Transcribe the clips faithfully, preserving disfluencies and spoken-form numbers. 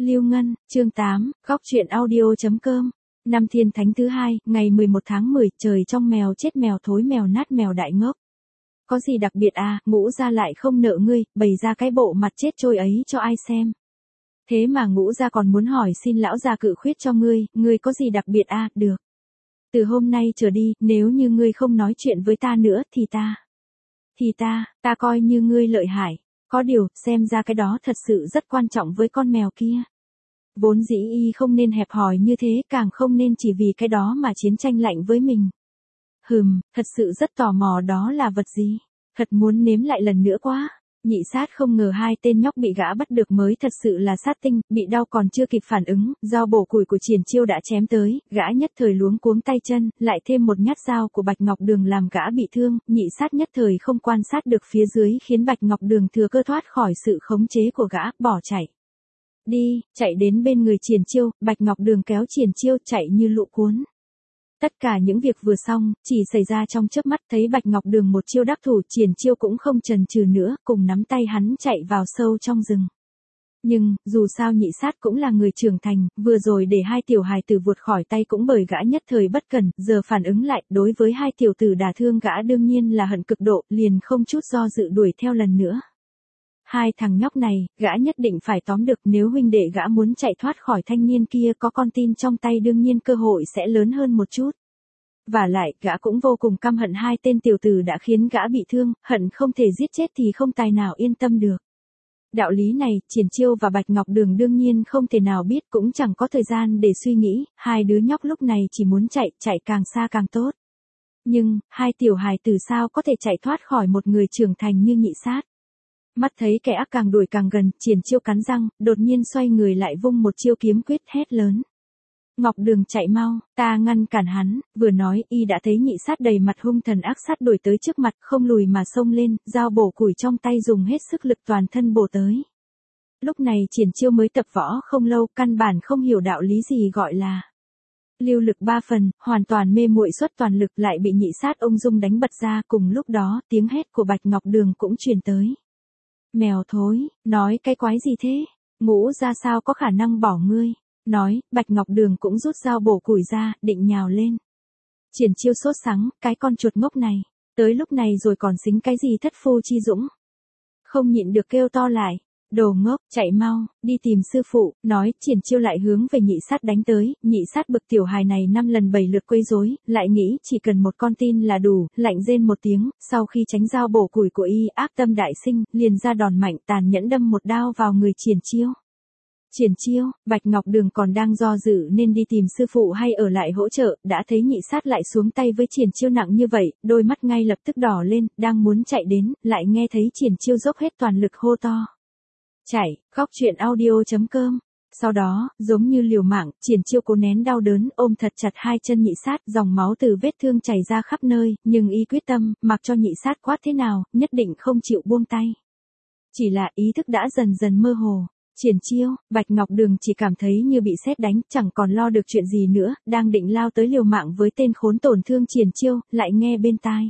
Lưu Ngân, chương tám, góc truyện audio.com. Năm Thiên Thánh thứ hai, ngày mười một tháng mười, trời trong mèo chết mèo thối mèo nát mèo đại ngốc. Có gì đặc biệt à, Ngũ Gia lại không nợ ngươi, bày ra cái bộ mặt chết trôi ấy cho ai xem. Thế mà Ngũ Gia còn muốn hỏi xin lão gia cự khuyết cho ngươi, ngươi có gì đặc biệt à, được. Từ hôm nay trở đi, nếu như ngươi không nói chuyện với ta nữa thì ta. Thì ta, ta coi như ngươi lợi hại. Có điều, xem ra cái đó thật sự rất quan trọng với con mèo kia. Vốn dĩ y không nên hẹp hòi như thế, càng không nên chỉ vì cái đó mà chiến tranh lạnh với mình. Hừm, thật sự rất tò mò đó là vật gì. Thật muốn nếm lại lần nữa quá. Nhị sát không ngờ hai tên nhóc bị gã bắt được mới thật sự là sát tinh, bị đau còn chưa kịp phản ứng, dao bổ củi của Triển Chiêu đã chém tới, gã nhất thời luống cuống tay chân, lại thêm một nhát dao của Bạch Ngọc Đường làm gã bị thương, nhị sát nhất thời không quan sát được phía dưới khiến Bạch Ngọc Đường thừa cơ thoát khỏi sự khống chế của gã, bỏ chạy. Đi, chạy đến bên người Triển Chiêu, Bạch Ngọc Đường kéo Triển Chiêu chạy như lũ cuốn. Tất cả những việc vừa xong, chỉ xảy ra trong chớp mắt, thấy Bạch Ngọc Đường một chiêu đắc thủ, Triển Chiêu cũng không chần chừ nữa, cùng nắm tay hắn chạy vào sâu trong rừng. Nhưng, dù sao nhị sát cũng là người trưởng thành, vừa rồi để hai tiểu hài tử vụt khỏi tay cũng bởi gã nhất thời bất cẩn, giờ phản ứng lại, đối với hai tiểu tử đả thương gã đương nhiên là hận cực độ, liền không chút do dự đuổi theo lần nữa. Hai thằng nhóc này, gã nhất định phải tóm được, nếu huynh đệ gã muốn chạy thoát khỏi thanh niên kia có con tin trong tay đương nhiên cơ hội sẽ lớn hơn một chút. Và lại, gã cũng vô cùng căm hận hai tên tiểu tử đã khiến gã bị thương, hận không thể giết chết thì không tài nào yên tâm được. Đạo lý này, Triển Chiêu và Bạch Ngọc Đường đương nhiên không thể nào biết, cũng chẳng có thời gian để suy nghĩ, hai đứa nhóc lúc này chỉ muốn chạy, chạy càng xa càng tốt. Nhưng, hai tiểu hài tử sao có thể chạy thoát khỏi một người trưởng thành như nhị sát. Mắt thấy kẻ ác càng đuổi càng gần, Triển Chiêu cắn răng, đột nhiên xoay người lại vung một chiêu kiếm quyết hét lớn. Ngọc Đường chạy mau, ta ngăn cản hắn, vừa nói y đã thấy nhị sát đầy mặt hung thần ác sát đuổi tới trước mặt, không lùi mà xông lên, dao bổ củi trong tay dùng hết sức lực toàn thân bổ tới. Lúc này Triển Chiêu mới tập võ không lâu, căn bản không hiểu đạo lý gì gọi là lưu lực ba phần, hoàn toàn mê muội xuất toàn lực, lại bị nhị sát ung dung đánh bật ra. Cùng lúc đó, tiếng hét của Bạch Ngọc Đường cũng truyền tới. Mèo thối, nói cái quái gì thế? Ngũ ra sao có khả năng bỏ ngươi? Nói, Bạch Ngọc Đường cũng rút dao bổ củi ra, định nhào lên. Triển Chiêu sốt sắng, cái con chuột ngốc này, tới lúc này rồi còn xính cái gì thất phu chi dũng? Không nhịn được kêu to lại, đồ ngốc, chạy mau, đi tìm sư phụ. Nói, Triển Chiêu lại hướng về nhị sát đánh tới, nhị sát bực tiểu hài này năm lần bảy lượt quấy rối, lại nghĩ chỉ cần một con tin là đủ, lạnh rên một tiếng, sau khi tránh dao bổ củi của y, ác tâm đại sinh, liền ra đòn mạnh tàn nhẫn đâm một đao vào người Triển Chiêu. Triển Chiêu, Bạch Ngọc Đường còn đang do dự nên đi tìm sư phụ hay ở lại hỗ trợ, đã thấy nhị sát lại xuống tay với Triển Chiêu nặng như vậy, đôi mắt ngay lập tức đỏ lên, đang muốn chạy đến, lại nghe thấy Triển Chiêu dốc hết toàn lực hô to. Chạy, góc truyện audio.com. Sau đó, giống như liều mạng, Triển Chiêu cố nén đau đớn, ôm thật chặt hai chân nhị sát, dòng máu từ vết thương chảy ra khắp nơi, nhưng y quyết tâm, mặc cho nhị sát quát thế nào, nhất định không chịu buông tay. Chỉ là ý thức đã dần dần mơ hồ. Triển Chiêu, Bạch Ngọc Đường chỉ cảm thấy như bị sét đánh, chẳng còn lo được chuyện gì nữa, đang định lao tới liều mạng với tên khốn tổn thương Triển Chiêu, lại nghe bên tai.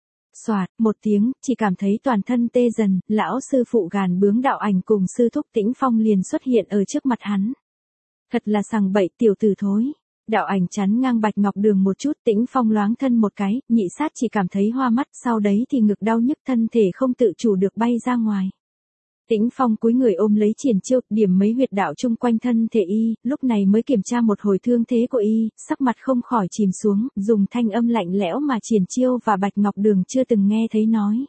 Xoạt, một tiếng, chỉ cảm thấy toàn thân tê dần, lão sư phụ gàn bướng Đạo Ảnh cùng sư thúc Tĩnh Phong liền xuất hiện ở trước mặt hắn. Thật là sằng bậy tiểu tử thối. Đạo Ảnh chắn ngang Bạch Ngọc Đường một chút, Tĩnh Phong loáng thân một cái, nhị sát chỉ cảm thấy hoa mắt, sau đấy thì ngực đau nhức, thân thể không tự chủ được bay ra ngoài. Tĩnh Phong cúi người ôm lấy Triển Chiêu, điểm mấy huyệt đạo chung quanh thân thể y, lúc này mới kiểm tra một hồi thương thế của y, sắc mặt không khỏi chìm xuống, dùng thanh âm lạnh lẽo mà Triển Chiêu và Bạch Ngọc Đường chưa từng nghe thấy nói.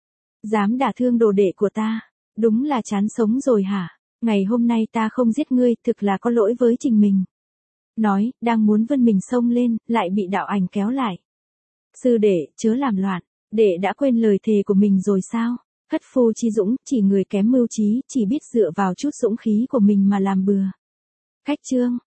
Dám đả thương đồ đệ của ta, đúng là chán sống rồi hả? Ngày hôm nay ta không giết ngươi, thực là có lỗi với trình mình. Nói, đang muốn vươn mình xông lên, lại bị Đạo Ảnh kéo lại. Sư đệ, chớ làm loạn, đệ đã quên lời thề của mình rồi sao? Thất phu chi dũng, chỉ người kém mưu trí, chỉ biết dựa vào chút dũng khí của mình mà làm bừa. Khách chương,